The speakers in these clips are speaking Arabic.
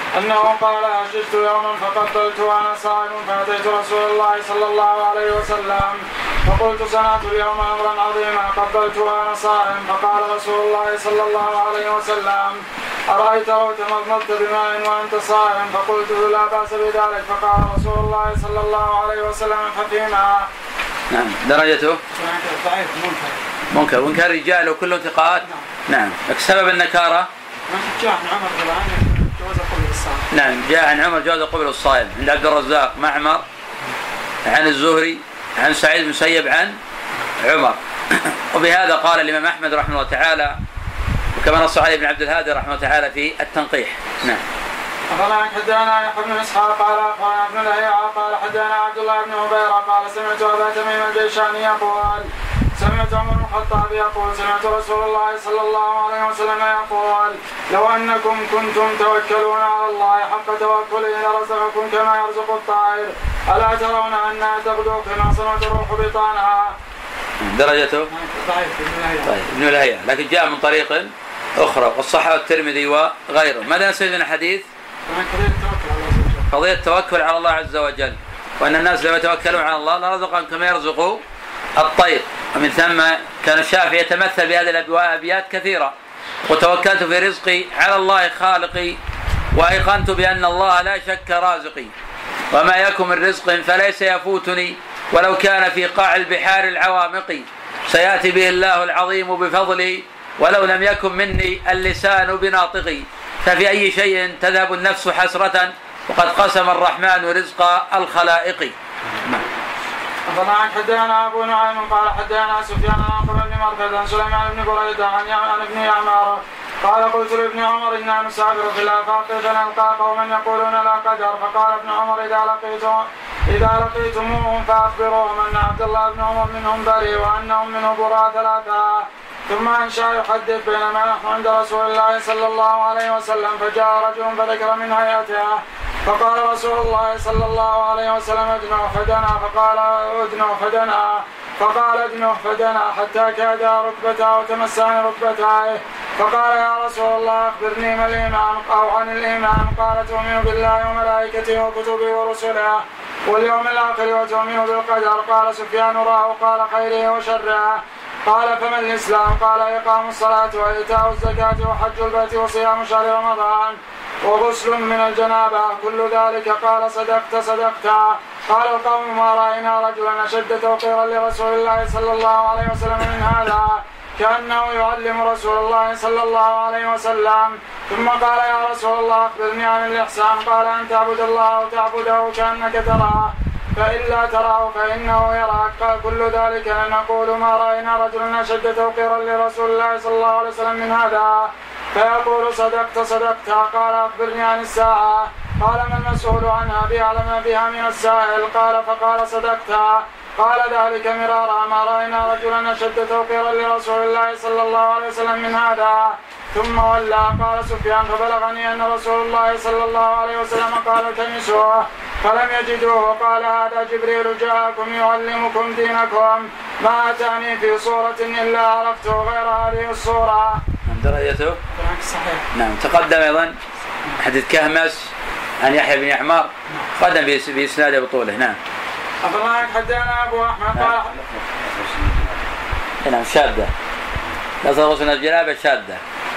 أنه قال أشرت يوما فقبلت وأنا صائم فأتيت رسول الله صلى الله عليه وسلم فقلت صنعت اليوم أمرا عظيما قبلت وأنا صائم فقال رسول الله صلى الله عليه وسلم أرأيت لو تمضمضت بماء وأنت صائم فقلت لا بأس بذلك فقال رسول الله صلى الله عليه وسلم ففيما. نعم. درجته منكر وإن كان رجال وكلهم ثقات. نعم. سبب النكارة جاء عن عمر جواز قبل الصائم. نعم جاء عن عمر جواز قبل الصائم عند عبد الرزاق معمر عن الزهري عن سعيد بن مسيب عن عمر. وبهذا قال الإمام أحمد رحمه الله تعالى وكما نص عليه ابن عبد الهادي رحمه الله تعالى في التنقيح. نعم. أخبرنا حدثنا يحيى بن إسحاق قال أخبرنا ابن لهيعة قال حدثنا عبد الله بن هبيرة قال سمعت أبا تميم الجيشاني يقول سمعت عمر بن الخطاب يقول سمعت رسول الله صلى الله عليه وسلم يقول لو أنكم كنتم توكلون على الله حق توكله لرزقكم كما يرزق الطائر ألا ترون أنها تغدو خماصا وتروح بطانها. درجته طيب ابن لهيعة لكن جاء من طريق أخرى والصحة الترمذي وغيره. ماذا سيدنا الحديث؟ قضية التوكل على الله عز وجل وأن الناس لو يتوكلون على الله لرزقهم كما يرزق الطير. ومن ثم كان الشافعي يتمثل بهذه الأبيات كثيرة وتوكلت في رزقي على الله خالقي وأيقنت بأن الله لا شك رازقي وما يكن من رزق فليس يفوتني ولو كان في قاع البحار العوامق سيأتي به الله العظيم بفضلي ولو لم يكن مني اللسان بناطقي ففي أي شيء تذهب النفس حسرة وقد قسم الرحمن رزق الخلائق. أخبرنا حدثنا أبو نعيم قال حدثنا سفيان عن بن مرثد عن سليمان بن بريدة عن ابن يعمار قال قلت لابن عمر إنا نسافر في الآفاق فنلقى قوما يقولون لا قدر فقال ابن عمر إذا لقيتموهم فأخبروهم أن عبد الله بن عمر منهم بريء وأنهم منه براء ثلاثة. ثم أنشأ يحدث بينما نحن عند رسول الله صلى الله عليه وسلم فجاء رجل فذكر من هيئته فقال رسول الله صلى الله عليه وسلم ادنوا فدنا فقال ادنوا فدنا فقال ادنوا فدنا حتى كاد ركبته وتمسان ركبته فقال يا رسول الله أخبرني ما الإيمان أو عن الإيمان قال تؤمن بالله وملائكته وكتبه ورسله واليوم الآخر وتؤمن بالقدر. قال سفيان راه قال خيره وشره. قال فما الإسلام قال إقام الصلاة وإيتاء الزكاة وحج البيت وصيام شهر رمضان وغسل من الجنابة كل ذلك. قال صدقت. قال القوم ما رأينا رجلا أشد توقيرا لرسول الله صلى الله عليه وسلم من هذا كأنه يعلم رسول الله صلى الله عليه وسلم. ثم قال يا رسول الله أخبرني عن الإحسان قال أن تعبد الله وتعبده كأنك تراه فإن لا تراه فإنه يراك. قال كل ذلك نقول ما رأينا رجلا أشد توقيرا لرسول الله صلى الله عليه وسلم من هذا فيقول صدقت. قال أخبرني عن الساعة قال ما المسؤول عنها بأعلم بها من السائل قال فقال صدقت. قال ذلك مرارا ما رأينا رجلا أشد توقيرا لرسول الله صلى الله عليه وسلم من هذا. ثم ولى. قال سفيان فبلغني أن رسول الله صلى الله عليه وسلم قال التمسوه فلم يجدوه قال هذا جبريل جاءكم يعلمكم دينكم ما أتاني في صورة إلا عرفته غير هذه الصورة. درجته نعم. تقدم أيضا حديث كهمس عن يحيى بن يعمار قدم بإسناده بطوله. نعم. أخبرنا حدثنا أبو أحمد قال نعم شادة لا تغسل الجنابة شادة.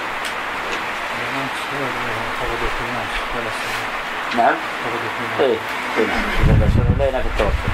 نعم. إيه نعم في التوكل.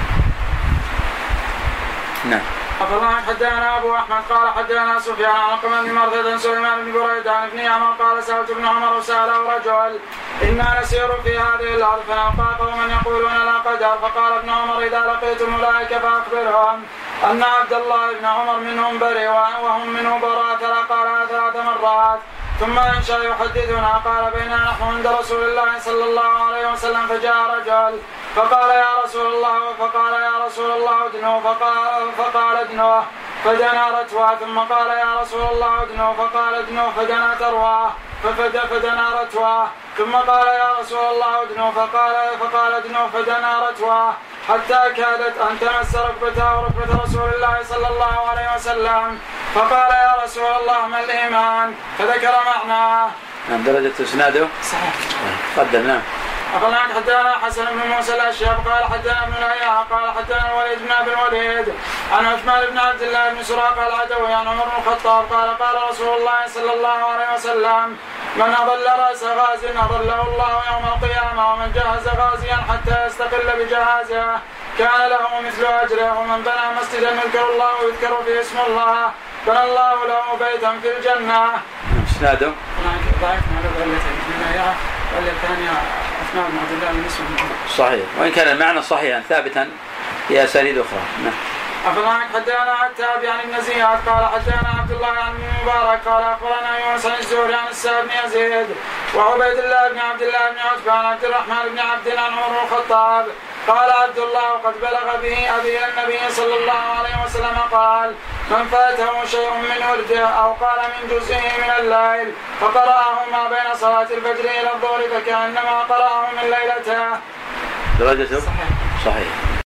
نعم. أخبرنا حدثنا أبو أحمد قال حدثنا سفيان عن قمة بن مرثد عن سليمان بن بريدة عن ابن يعمر قال سألت ابن عمر وسأله رجل إنا نسير في هذه الأرض فنلقى قوما يقولون لا قدر فقال ابن عمر إذا لقيتم أولئك فأخبرهم أن عبد الله بن عمر منهم بريء وهم منه براء قال 3 مرات. ثم أنشأ يحدثنا قال بينما نحن عند رسول الله صلى الله عليه وسلم فجاء رجل فقال يا رسول الله ادنوا فقال ادنوه فدنا رتوى. ثم قال يا رسول الله ادنوا فقال ادنوا فدنا تروى فدنا رتوى. ثم قال يا رسول الله ادنوا فقال ادنوا فدنا رتوى حتى كادت أن تمس ركبته وركبة رسول الله صلى الله عليه وسلم. فقال يا رسول الله ما الإيمان فذكر معناه درجة إسناده صحيح. قدم. نعم. أخبرنا حدثنا حسن بن موسى الأشيب قال حدثنا ابن لهيعة قال حدثنا الوليد بن أبي الوليد عن عثمان بن عبد الله بن سراقة العدوي عن عمر بن الخطاب قال قال رسول الله صلى الله عليه وسلم: من أضل رأس غاز أضله الله يوم القيامة، ومن جهز غازيا حتى يستقل بجهازه كان له مثل أجره، ومن بنى مسجدا يذكر الله ويذكر فيه اسم الله بنى الله له بيتا في الجنة. إسناده ضعيف على العلتين والثانية عثمان بن عبد الله بن مسعود. صحيح، وإن كان المعنى صحيحا ثابتا في أسانيد أخرى. نعم. أخبرنا حدثنا عتاب عن ابن زياد قال حدثنا عبد الله عن المبارك قال أخبرنا يونس عن الزهري عن السائب بن يزيد وعبيد الله بن عبد الله بن عتبة عن عبد الرحمن بن عبد عن عمر بن الخطاب قال عبد الله: وقد بلغ به أبي النبي صلى الله عليه وسلم قال: من فاته شيء من ورده أو قال من جزئه من الليل فقرأه ما بين صلاة الفجر إلى الظهر فكأنما قرأه من ليلته. درجته صحيح.